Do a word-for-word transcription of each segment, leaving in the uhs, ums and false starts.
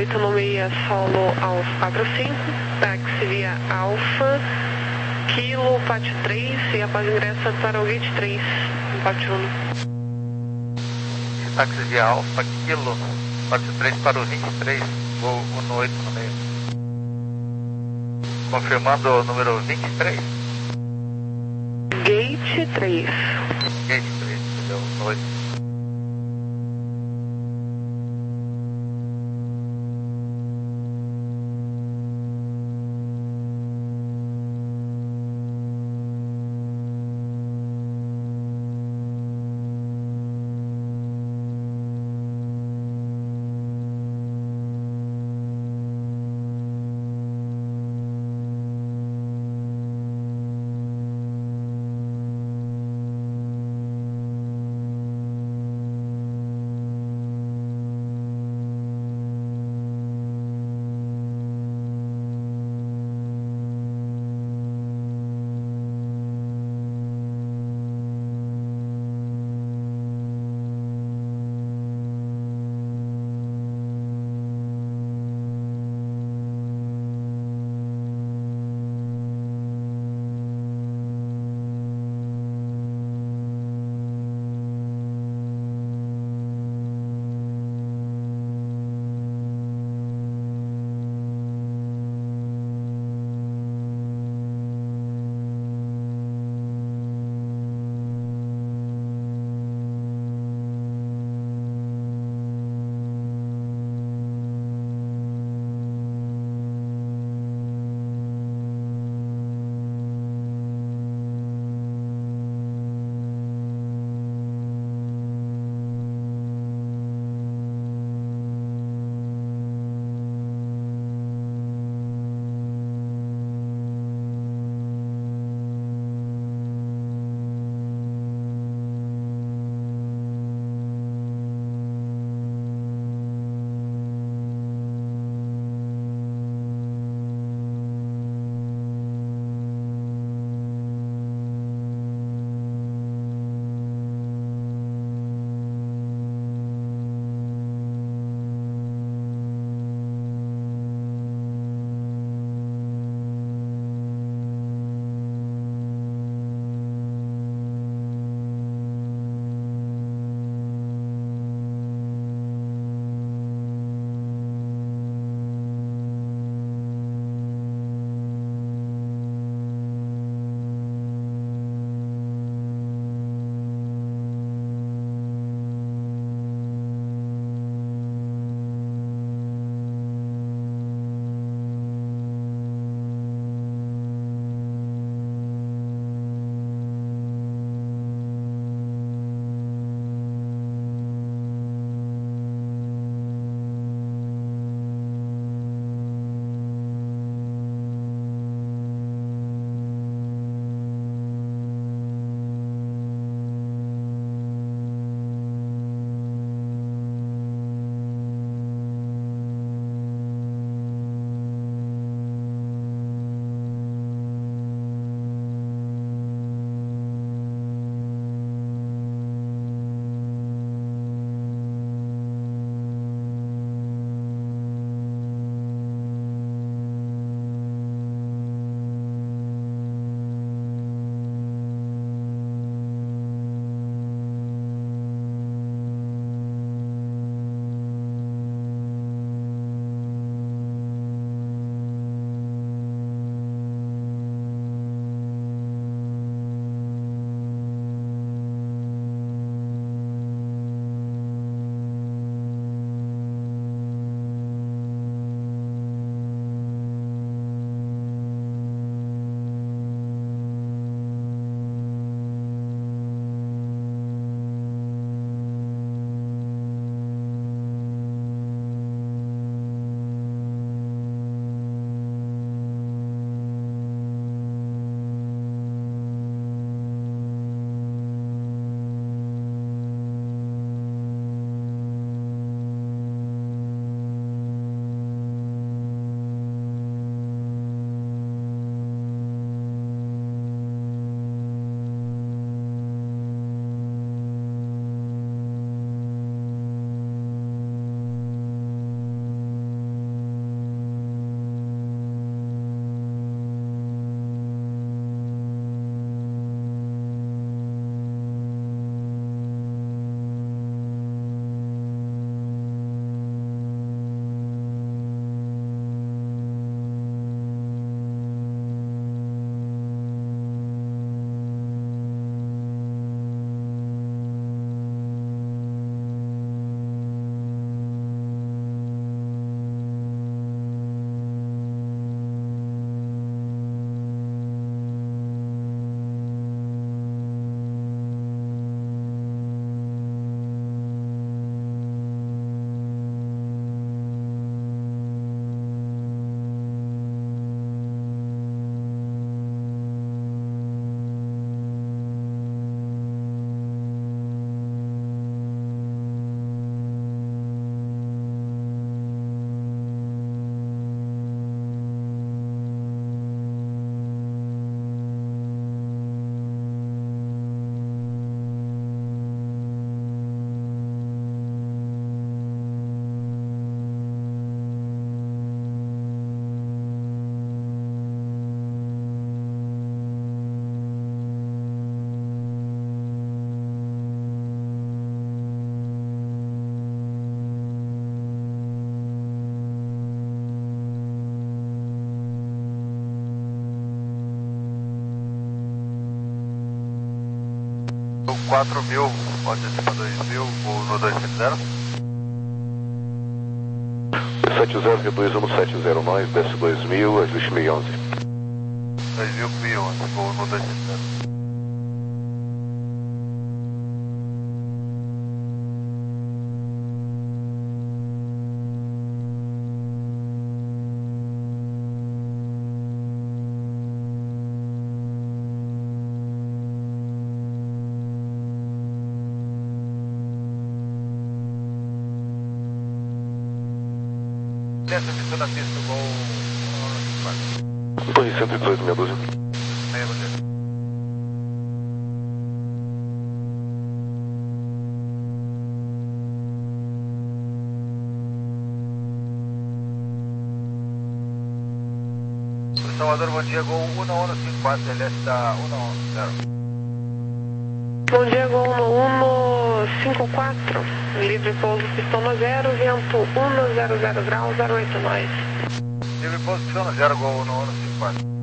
oito no meia solo aos quatro cinco, táxi via Alfa, Kilo, pátio três e após ingressa para o gate três, pátio um. Táxi via Alfa, Kilo, pátio três para o vinte e três, voo um no oito no meio. Confirmando o número vinte e três. Gate três. Gate três, entendeu? No oito. quatro mil, pode descer para dois mil, voo no dois sete zero. sete zero, reduz um sete zero, nós, desce dois mil, ajuste mil e onze. dois mil com mil e onze, voo no dois sete zero. Desce a na pista do gol. Torre cento e dezoito, meia dúzia. Meia dúzia. Salvador, bom dia, gol um um cinco quatro, L S da um um zero. Bom dia, gol um cinco quatro, livre pouso pistão zero, vento um zero zero graus, zero oito nós. Livre pouso pistão zero, gol um um cinco quatro.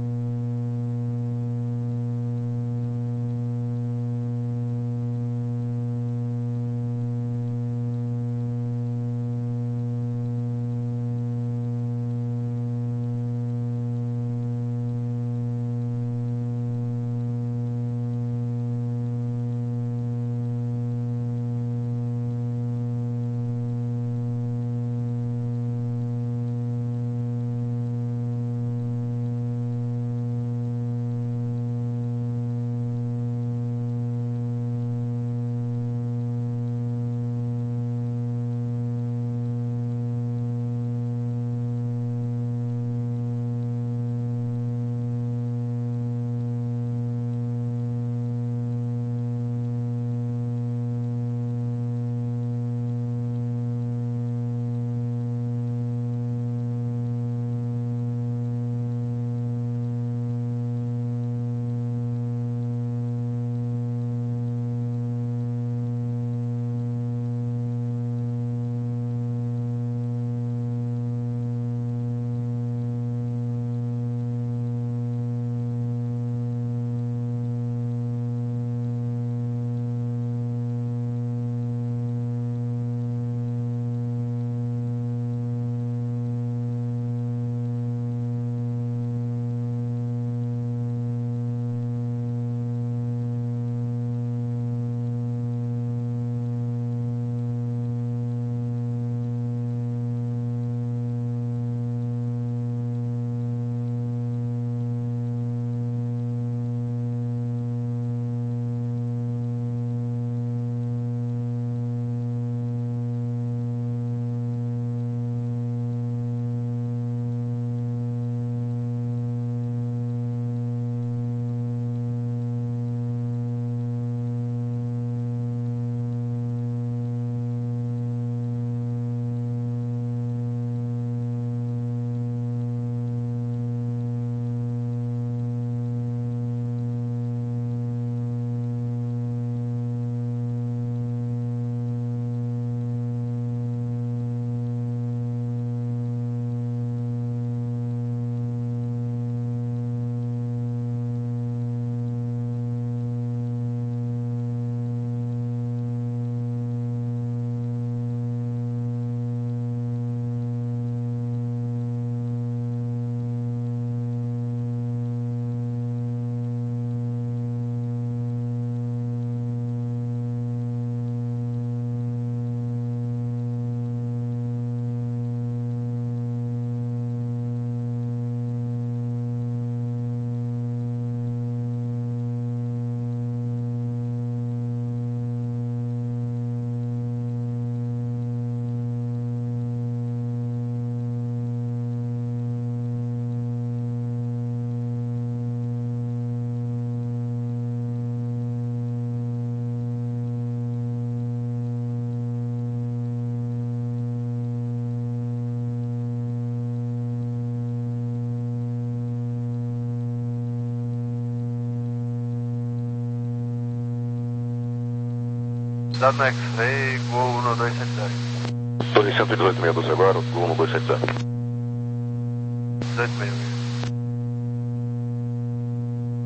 Dado no X-Ray, gol um dois sete zero. Torre cento e dezoito, meia dúzia agora, gol um dois sete zero. dezoito meio.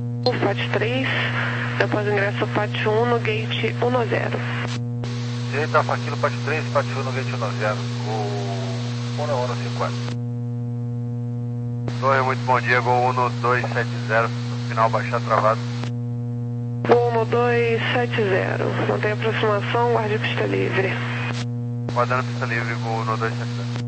pátio três, e após o ingresso pátio um no gate um zero. Direita Alfa Kilo, pátio três, pátio um no gate um zero, Gol um um cinco quatro. Torre, muito bom dia, Gol um dois sete zero, no final baixar travado. Gol um dois sete zero, mantém aproximação, guarde pista livre. Guardando pista livre, Gol um dois sete zero.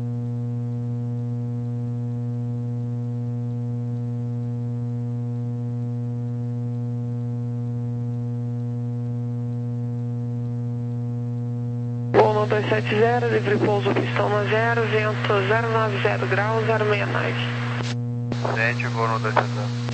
Gol um dois sete zero, livre pouso, pistão no zero, vento zero nove zero graus, zero seis nove. Sente, Gol um dois sete zero.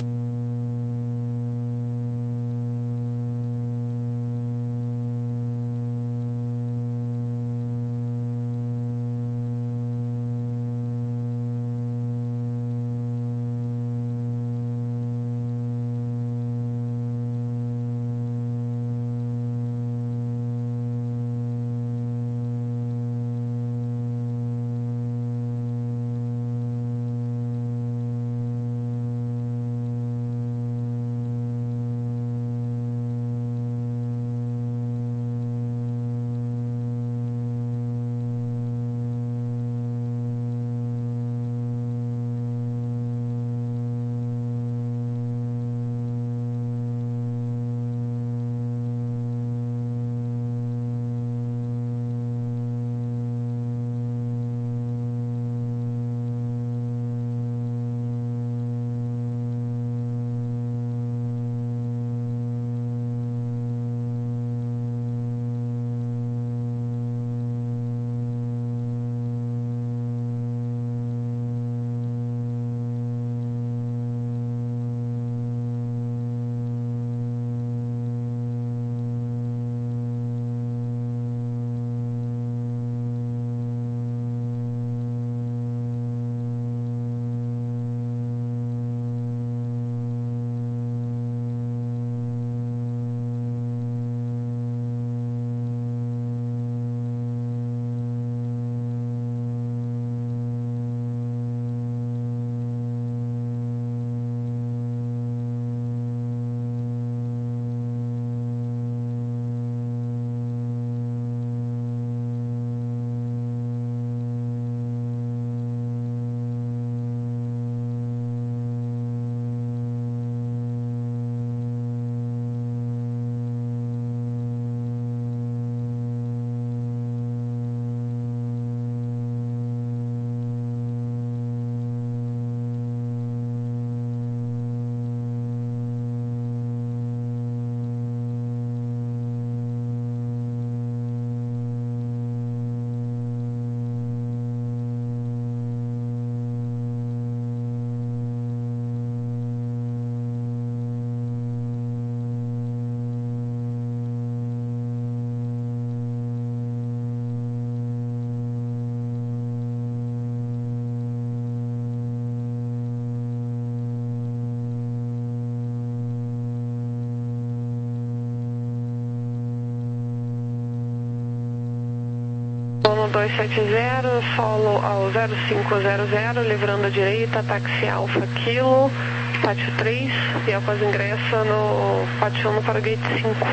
um dois sete zero, solo ao zero cinco zero zero, livrando a direita, táxi Alfa Kilo, pátio três, e após ingressa no pátio um para o gate cinco.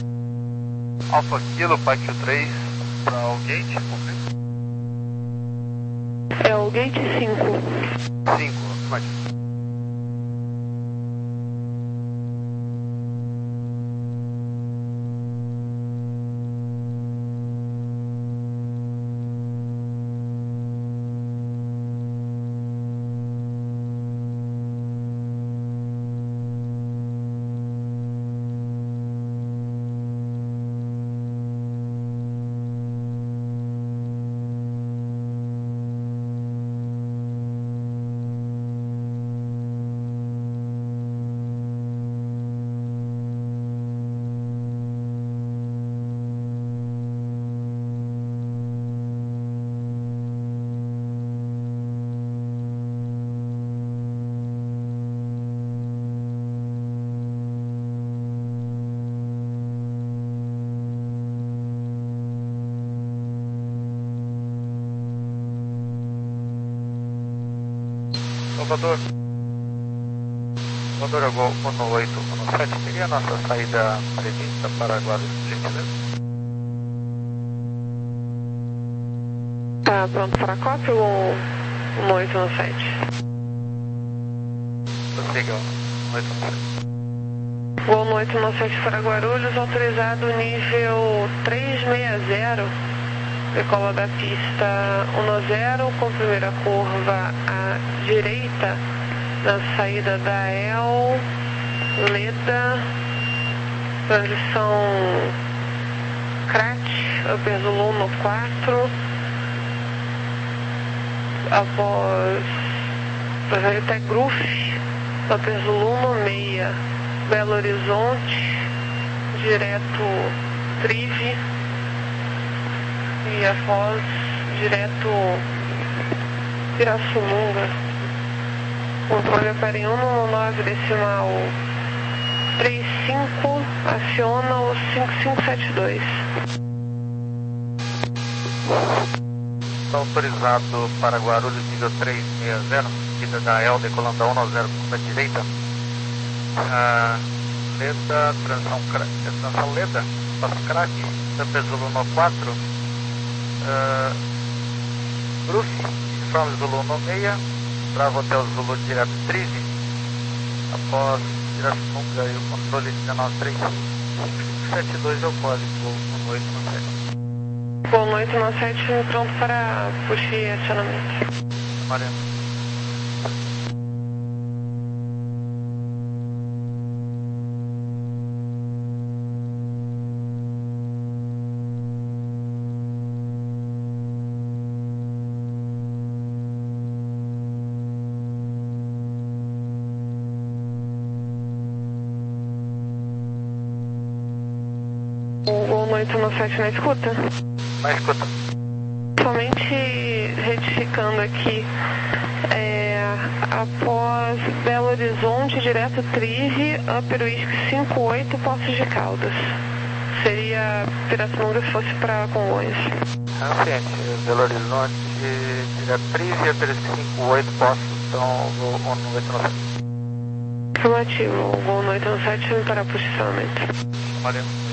Alfa Kilo, pátio três, para o gate, confirma? É o gate cinco. cinco, afirmativo. Salvador. Voadora Gol um oito um sete, seria a nossa saída prevista para Guarulhos, por gentileza? Tá pronto para a cópia ou um oito um sete? Prossiga, um oito um sete. Gol um oito um sete para Guarulhos, autorizado nível trezentos e sessenta, decola da pista um zero, com primeira curva à direita, na saída da El, Leda, transição Crat, Upper Zulu no quatro, após até Groove, Upper Zulu no seis, Belo Horizonte, direto Trive, e após direto Pirassununga. Controle Apare um no nove decimal trinta e cinco, aciona o cinco cinco sete dois. Está autorizado para Guarulhos, nível trezentos e sessenta, seguida da El, decolando da um zero, curva direita. Ah, Leda, transição, transição Leda, passo Crack, Upper Zulu no quatro, ah, Groove, From Zulu no seis, Bravo Hotel Zulu direto Trive, após Pirassununga e o controle dezenove três cinco sete dois é o código um oito um sete. Gol um oito um sete, pronto para push e acionamento. Mariano. O Gol um oito um sete na escuta? Na escuta. Somente retificando aqui, é, após Belo Horizonte, direto Trive, Upper Whisky cinco oito, Poços de Caldas. Seria Pirassununga se fosse para Congonhas. Anciente, Belo Horizonte, direto Trive, Upper Whisky cinco oito, Poços, então Gol um oito um sete. Afirmativo, Gol um oito um sete para posicionamento. Mariano.